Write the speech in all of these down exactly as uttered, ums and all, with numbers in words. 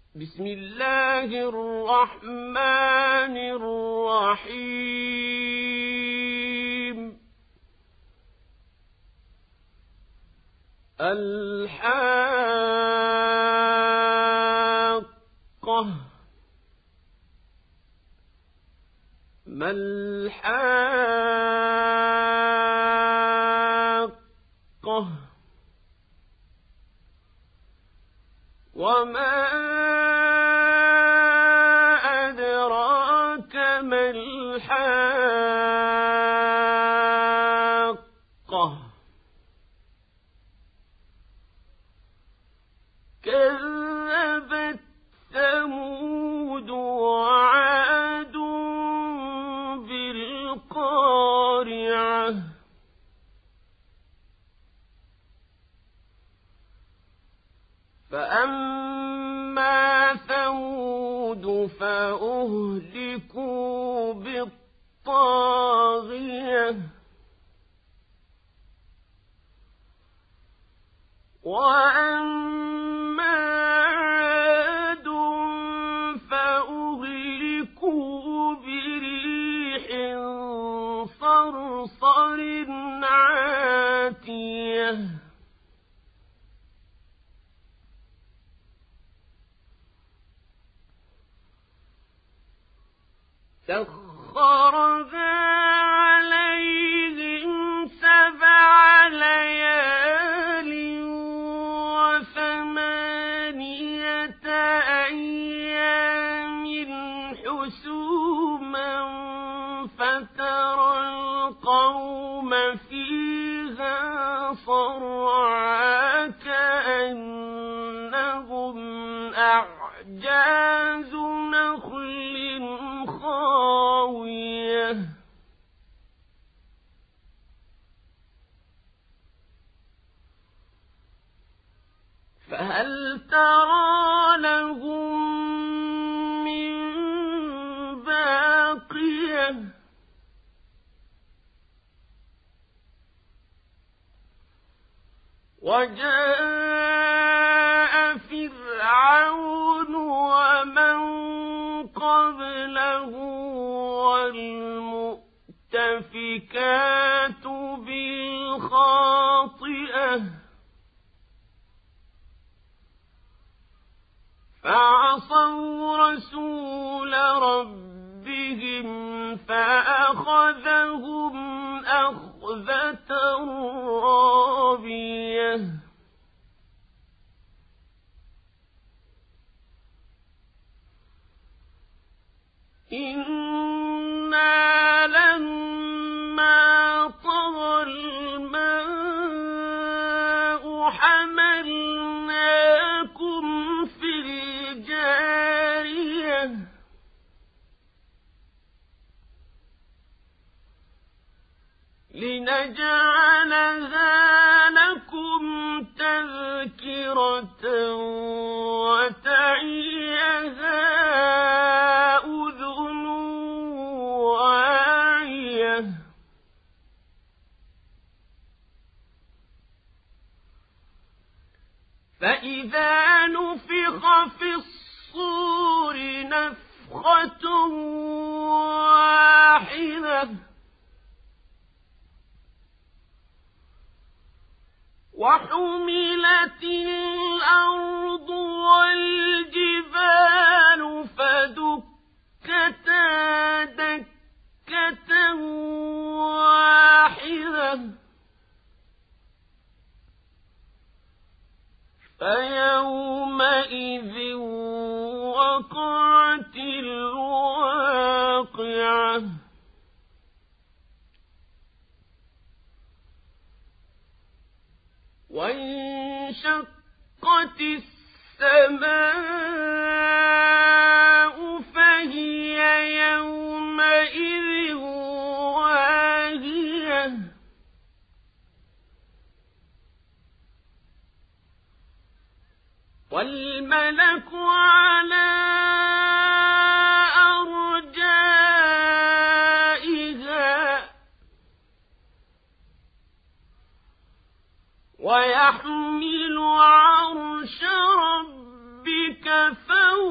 بسم الله الرحمن الرحيم الحاقة ما الحاقة وما أدراك ما الحاقة كذبت ثمود وعاد بالقارعة فأما ثمود فأهلكوا بالطاغية وأما عاد فأهلكوا بريح صرصر عاتية سخرها عليهم سبع ليال وثمانية أيام حسوما فترى القوم فيها صرعى كأنهم أعجاز نخل خاوية فهل ترى لهم من باقية وجاء فرعون ومن قبله والمؤتفكات بالخاطئة فعصوا رسول ربهم فأخذهم أخذة رابية إنا لما طغى الماء حملناكم في الجارية لنجعلها لكم تذكرة وتعيها أذن واعية فإذا نفخ في الصور نفخة واحدة وحملت الأرض والجبال فدكتا دكة واحدة فيومئذ وقعت الواقعة وانشقت السماء فهي يومئذ واهية والملك على أرجائها ويحمل عرش ربك فوقهم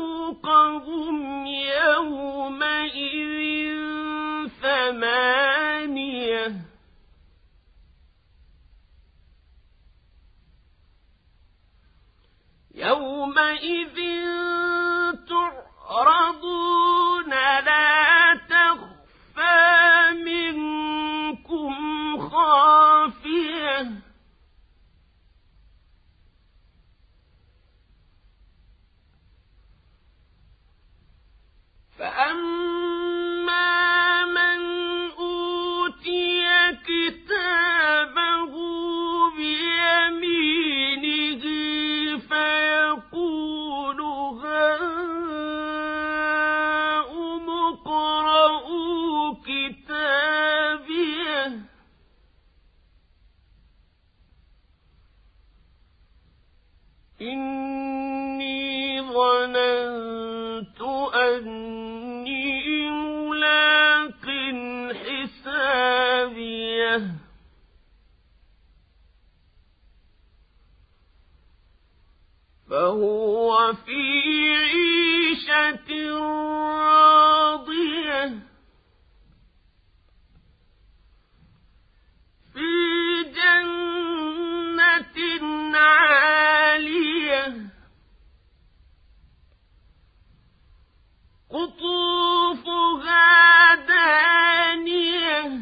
يومئذ تعرضون لا تخفى منكم خافية فأما من أوتي كتابه بيمينه فيقول هاؤم اقرءوا كتابيه إني ظننت أني ملاق حسابيه فهو في عيشة راضية في جنة عالية قطوفها دانية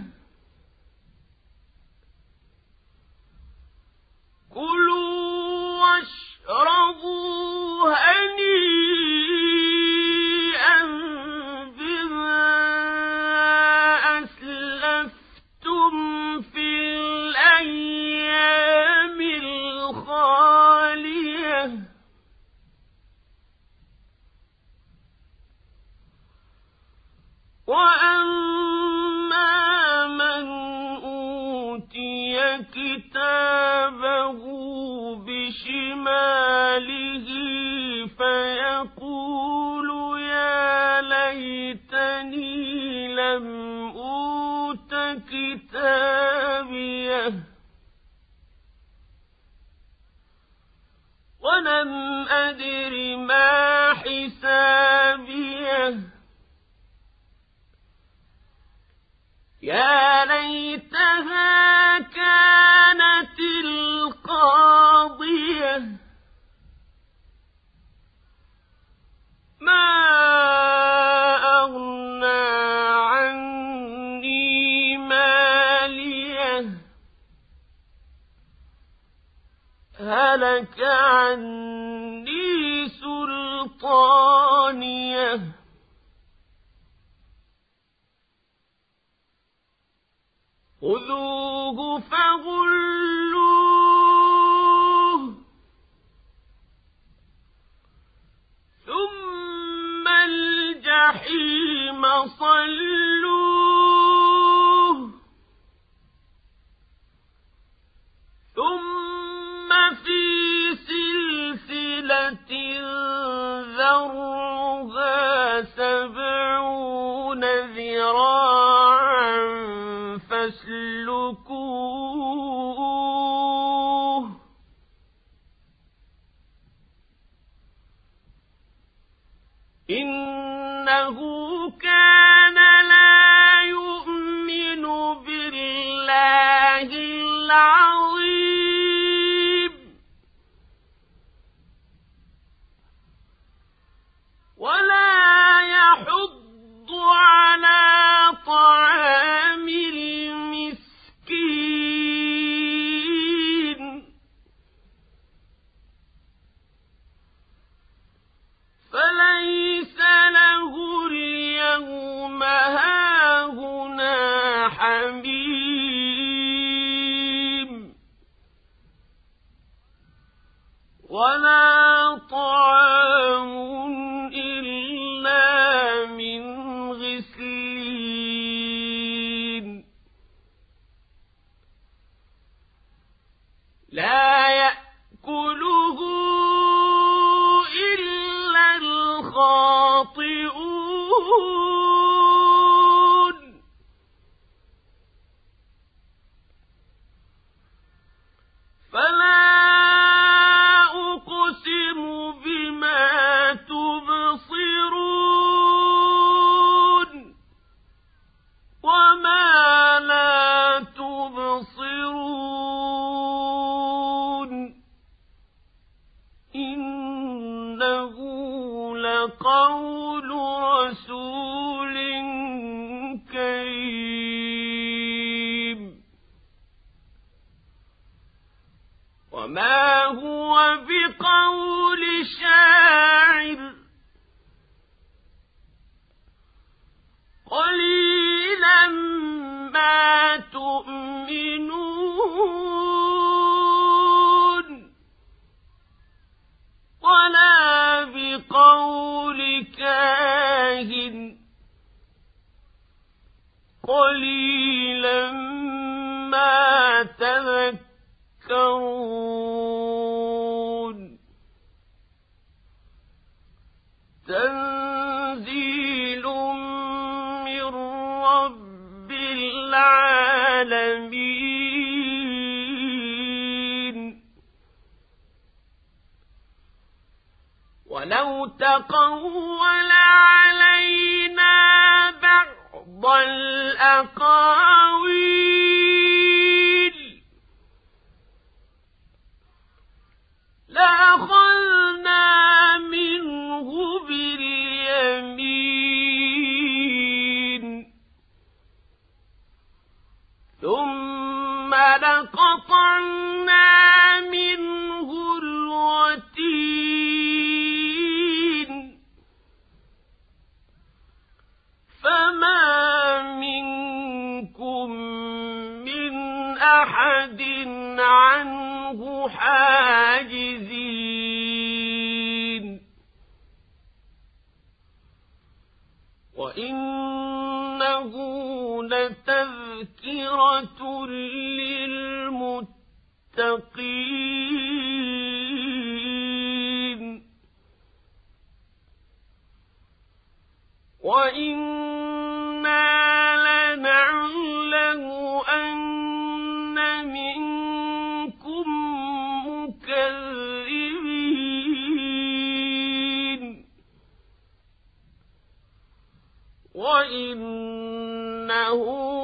كلوا واشربوا هنيئا بما أسلفتم في الأيام الخالية وأما من أوتي كتابه بشماله فيقول يا ليتني لم أوت كتابيه ولم أدر ما حسابيه يا ليتها كانت القاضية ما أغنى عني ماليه هلك عني سلطانيه خذوه فغلوه ثم الجحيم صلوه ثم في سلسلة ذرعها سبعون ذراعا فاسلكوه إنه كان لا يؤمن بالله العظيم ولا يحض على طعام المسكين فليس له اليوم هاهنا حميم ولا طعام إلا من غسلين لا يأكله إلا الخاطئون فلا أقسم بما تبصرون وما لا تبصرون إن لقول رسول كريم وما هو بقول شاعر قليلا ما تؤمنون ولا بقول كاهن قليلا ما تذكرون تنزيل من رب العالمين ولو تقول علينا بعض الأقاويل لأخذنا منه باليمين ثم لقطعنا منه الوتين فما منكم من أحد عنه حاجزين وإنه لتذكرة للمتقين وإنا لنعلم أن منكم مكذبين وإنه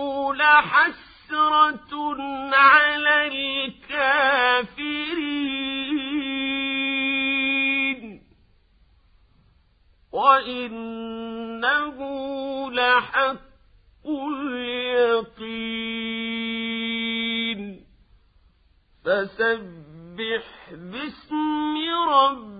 لحسرة على الكافرين وإنه لحق اليقين فسبح باسم ربك